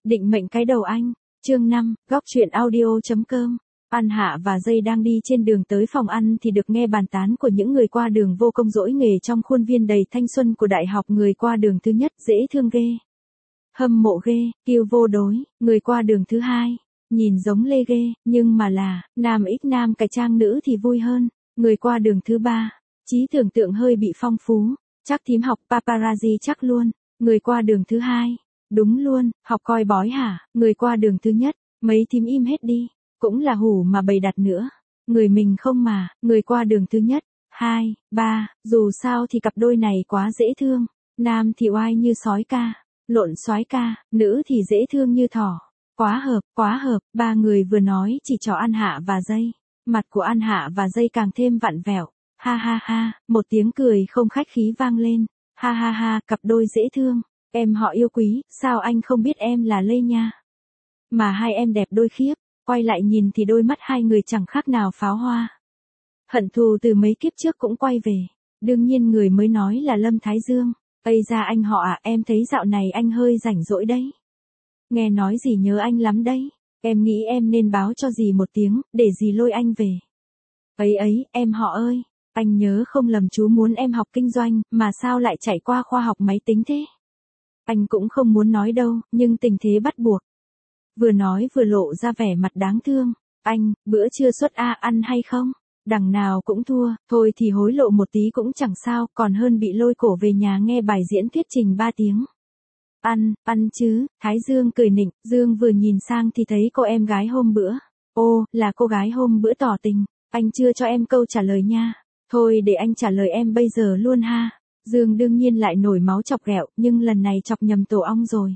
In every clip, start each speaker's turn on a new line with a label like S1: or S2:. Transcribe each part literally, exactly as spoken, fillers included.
S1: Định mệnh cái đầu anh. Chương năm, góc truyện audio.com. An Hạ và Dây đang đi trên đường tới phòng ăn thì được nghe bàn tán của những người qua đường vô công dỗi nghề trong khuôn viên đầy thanh xuân của đại học. Người qua đường thứ nhất dễ thương ghê, hâm mộ ghê, kiêu vô đối. Người qua đường thứ hai nhìn giống Lê ghê, nhưng mà là nam ít nam cải trang nữ thì vui hơn. Người qua đường thứ ba trí tưởng tượng hơi bị phong phú, chắc thím học paparazzi chắc luôn. Người qua đường thứ hai đúng luôn, học coi bói hả? Người qua đường thứ nhất mấy thím im hết đi, cũng là hủ mà bày đặt nữa. Người mình không mà. Người qua đường thứ nhất, hai, ba, dù sao thì cặp đôi này quá dễ thương. Nam thì oai như sói ca, lộn soái ca, nữ thì dễ thương như thỏ. Quá hợp, quá hợp. Ba người vừa nói chỉ cho An Hạ và Dây. Mặt của An Hạ và Dây càng thêm vặn vẹo. Ha ha ha, một tiếng cười không khách khí vang lên. Ha ha ha, cặp đôi dễ thương. Em họ yêu quý, sao anh không biết em là Lê nha? Mà hai em đẹp đôi khiếp. Quay lại nhìn thì đôi mắt hai người chẳng khác nào pháo hoa. Hận thù từ mấy kiếp trước cũng quay về. Đương nhiên người mới nói là Lâm Thái Dương. Ây ra anh họ à, em thấy dạo này anh hơi rảnh rỗi đấy. Nghe nói gì nhớ anh lắm đấy. Em nghĩ em nên báo cho dì một tiếng, để dì lôi anh về. Ấy ấy, em họ ơi, anh nhớ không lầm chú muốn em học kinh doanh, mà sao lại chạy qua khoa học máy tính thế? Anh cũng không muốn nói đâu, nhưng tình thế bắt buộc. Vừa nói vừa lộ ra vẻ mặt đáng thương. Anh, bữa trưa xuất A ăn hay không? Đằng nào cũng thua, thôi thì hối lộ một tí cũng chẳng sao, còn hơn bị lôi cổ về nhà nghe bài diễn thuyết trình ba tiếng. Ăn, ăn chứ. Thái Dương cười nịnh. Dương vừa nhìn sang thì thấy cô em gái hôm bữa. Ô, là cô gái hôm bữa tỏ tình. Anh chưa cho em câu trả lời nha. Thôi để anh trả lời em bây giờ luôn ha. Dương đương nhiên lại nổi máu chọc ghẹo, nhưng lần này chọc nhầm tổ ong rồi.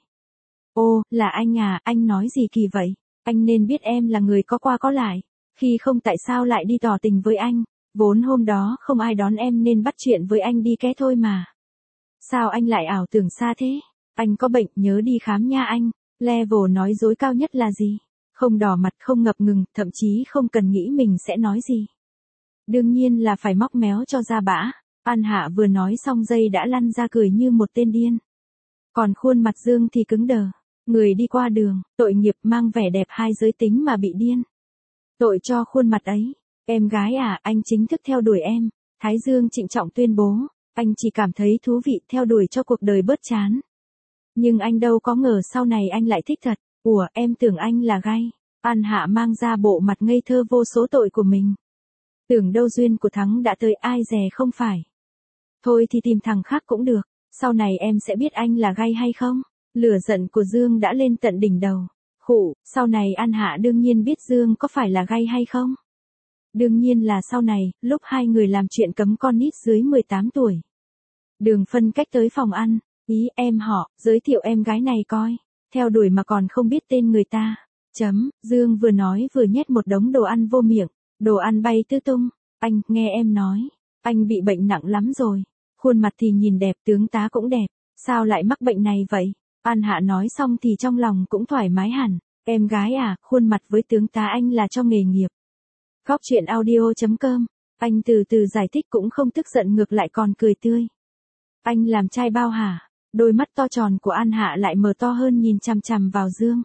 S1: Ô, là anh à, anh nói gì kỳ vậy? Anh nên biết em là người có qua có lại. Khi không tại sao lại đi tỏ tình với anh? Vốn hôm đó không ai đón em nên bắt chuyện với anh đi ké thôi mà. Sao anh lại ảo tưởng xa thế? Anh có bệnh, nhớ đi khám nha anh. Level nói dối cao nhất là gì? Không đỏ mặt, không ngập ngừng, thậm chí không cần nghĩ mình sẽ nói gì. Đương nhiên là phải móc méo cho ra bã. An Hạ vừa nói xong Dây đã lăn ra cười như một tên điên. Còn khuôn mặt Dương thì cứng đờ. Người đi qua đường, tội nghiệp mang vẻ đẹp hai giới tính mà bị điên. Tội cho khuôn mặt ấy. Em gái à, anh chính thức theo đuổi em. Thái Dương trịnh trọng tuyên bố. Anh chỉ cảm thấy thú vị theo đuổi cho cuộc đời bớt chán. Nhưng anh đâu có ngờ sau này anh lại thích thật. Ủa, em tưởng anh là gay. An Hạ mang ra bộ mặt ngây thơ vô số tội của mình. Tưởng đâu duyên của Thắng đã tới, ai dè không phải. Thôi thì tìm thằng khác cũng được. Sau này em sẽ biết anh là gay hay không. Lửa giận của Dương đã lên tận đỉnh đầu. Khụ, sau này An Hạ đương nhiên biết Dương có phải là gay hay không. Đương nhiên là sau này, lúc hai người làm chuyện cấm con nít dưới mười tám tuổi. Đường phân cách tới phòng ăn. Ý em họ, giới thiệu em gái này coi. Theo đuổi mà còn không biết tên người ta. Chấm, Dương vừa nói vừa nhét một đống đồ ăn vô miệng. Đồ ăn bay tứ tung. Anh, nghe em nói. Anh bị bệnh nặng lắm rồi. Khuôn mặt thì nhìn đẹp, tướng tá cũng đẹp. Sao lại mắc bệnh này vậy? An Hạ nói xong thì trong lòng cũng thoải mái hẳn. Em gái à, khuôn mặt với tướng tá anh là cho nghề nghiệp. Góc truyện audio.com. Anh từ từ giải thích cũng không tức giận, ngược lại còn cười tươi. Anh làm trai bao hả? Đôi mắt to tròn của An Hạ lại mở to hơn nhìn chằm chằm vào Dương.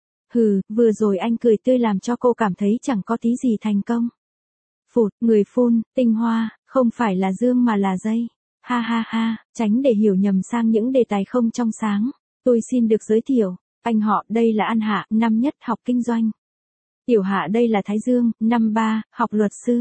S1: Hừ, vừa rồi anh cười tươi làm cho cô cảm thấy chẳng có tí gì thành công. Phụt, người phun, tinh hoa, không phải là Dương mà là Dây. Ha ha ha, tránh để hiểu nhầm sang những đề tài không trong sáng. Tôi xin được giới thiệu, anh họ đây là An Hạ, năm nhất học kinh doanh. Tiểu Hạ đây là Thái Dương, năm ba, học luật sư.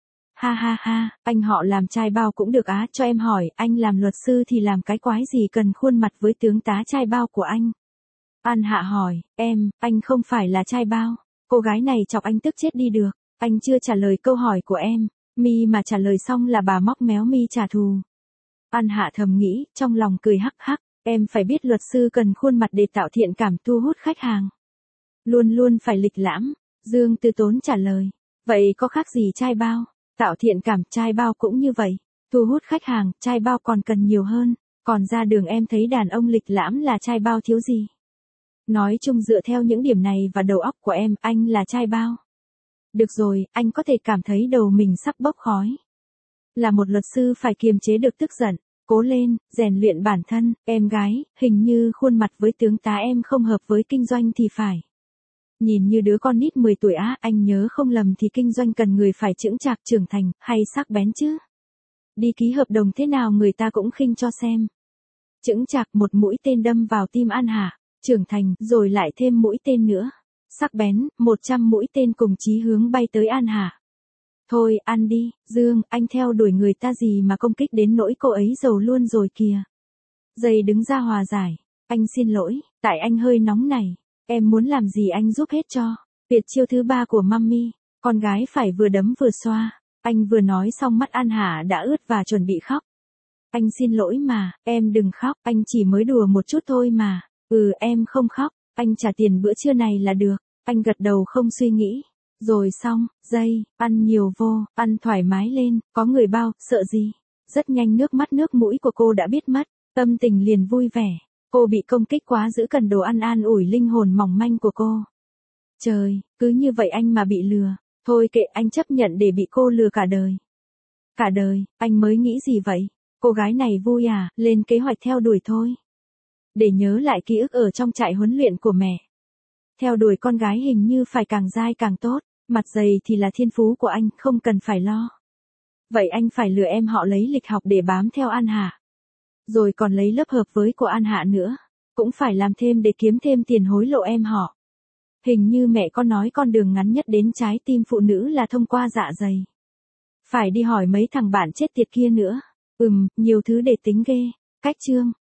S1: Ha ha ha, anh họ làm trai bao cũng được á, cho em hỏi, anh làm luật sư thì làm cái quái gì cần khuôn mặt với tướng tá trai bao của anh? An Hạ hỏi, em, anh không phải là trai bao. Cô gái này chọc anh tức chết đi được. Anh chưa trả lời câu hỏi của em. Mi mà trả lời xong là bà móc méo Mi trả thù. An Hạ thầm nghĩ, trong lòng cười hắc hắc. Em phải biết luật sư cần khuôn mặt để tạo thiện cảm thu hút khách hàng. Luôn luôn phải lịch lãm. Dương từ tốn trả lời. Vậy có khác gì trai bao? Tạo thiện cảm, trai bao cũng như vậy. Thu hút khách hàng, trai bao còn cần nhiều hơn. Còn ra đường em thấy đàn ông lịch lãm là trai bao thiếu gì. Nói chung dựa theo những điểm này và đầu óc của em, anh là trai bao. Được rồi, anh có thể cảm thấy đầu mình sắp bốc khói. Là một luật sư phải kiềm chế được tức giận. Cố lên, rèn luyện bản thân, em gái, hình như khuôn mặt với tướng tá em không hợp với kinh doanh thì phải. Nhìn như đứa con nít mười tuổi á, anh nhớ không lầm thì kinh doanh cần người phải chững chạc trưởng thành, hay sắc bén chứ. Đi ký hợp đồng thế nào người ta cũng khinh cho xem. Chững chạc một mũi tên đâm vào tim An Hạ, trưởng thành, rồi lại thêm mũi tên nữa. Sắc bén, một trăm mũi tên cùng chí hướng bay tới An Hạ. Thôi, ăn đi, Dương, anh theo đuổi người ta gì mà công kích đến nỗi cô ấy giàu luôn rồi kìa. Dây đứng ra hòa giải, anh xin lỗi, tại anh hơi nóng này, em muốn làm gì anh giúp hết cho. Tuyệt chiêu thứ ba của Mummy, con gái phải vừa đấm vừa xoa. Anh vừa nói xong mắt An Hạ đã ướt và chuẩn bị khóc. Anh xin lỗi mà, em đừng khóc, anh chỉ mới đùa một chút thôi mà. Ừ em không khóc, anh trả tiền bữa trưa này là được. Anh gật đầu không suy nghĩ. Rồi xong, dây, ăn nhiều vô, ăn thoải mái lên, có người bao, sợ gì. Rất nhanh nước mắt nước mũi của cô đã biết mất, tâm tình liền vui vẻ. Cô bị công kích quá dữ cần đồ ăn an ủi linh hồn mỏng manh của cô. Trời, cứ như vậy anh mà bị lừa. Thôi kệ anh chấp nhận để bị cô lừa cả đời. Cả đời, anh mới nghĩ gì vậy? Cô gái này vui à, lên kế hoạch theo đuổi thôi. Để nhớ lại ký ức ở trong trại huấn luyện của mẹ. Theo đuổi con gái hình như phải càng dai càng tốt, mặt dày thì là thiên phú của anh, không cần phải lo. Vậy anh phải lừa em họ lấy lịch học để bám theo An Hạ. Rồi còn lấy lớp hợp với của An Hạ nữa. Cũng phải làm thêm để kiếm thêm tiền hối lộ em họ. Hình như mẹ con nói con đường ngắn nhất đến trái tim phụ nữ là thông qua dạ dày. Phải đi hỏi mấy thằng bạn chết tiệt kia nữa. Ừm, nhiều thứ để tính ghê. Cách chương.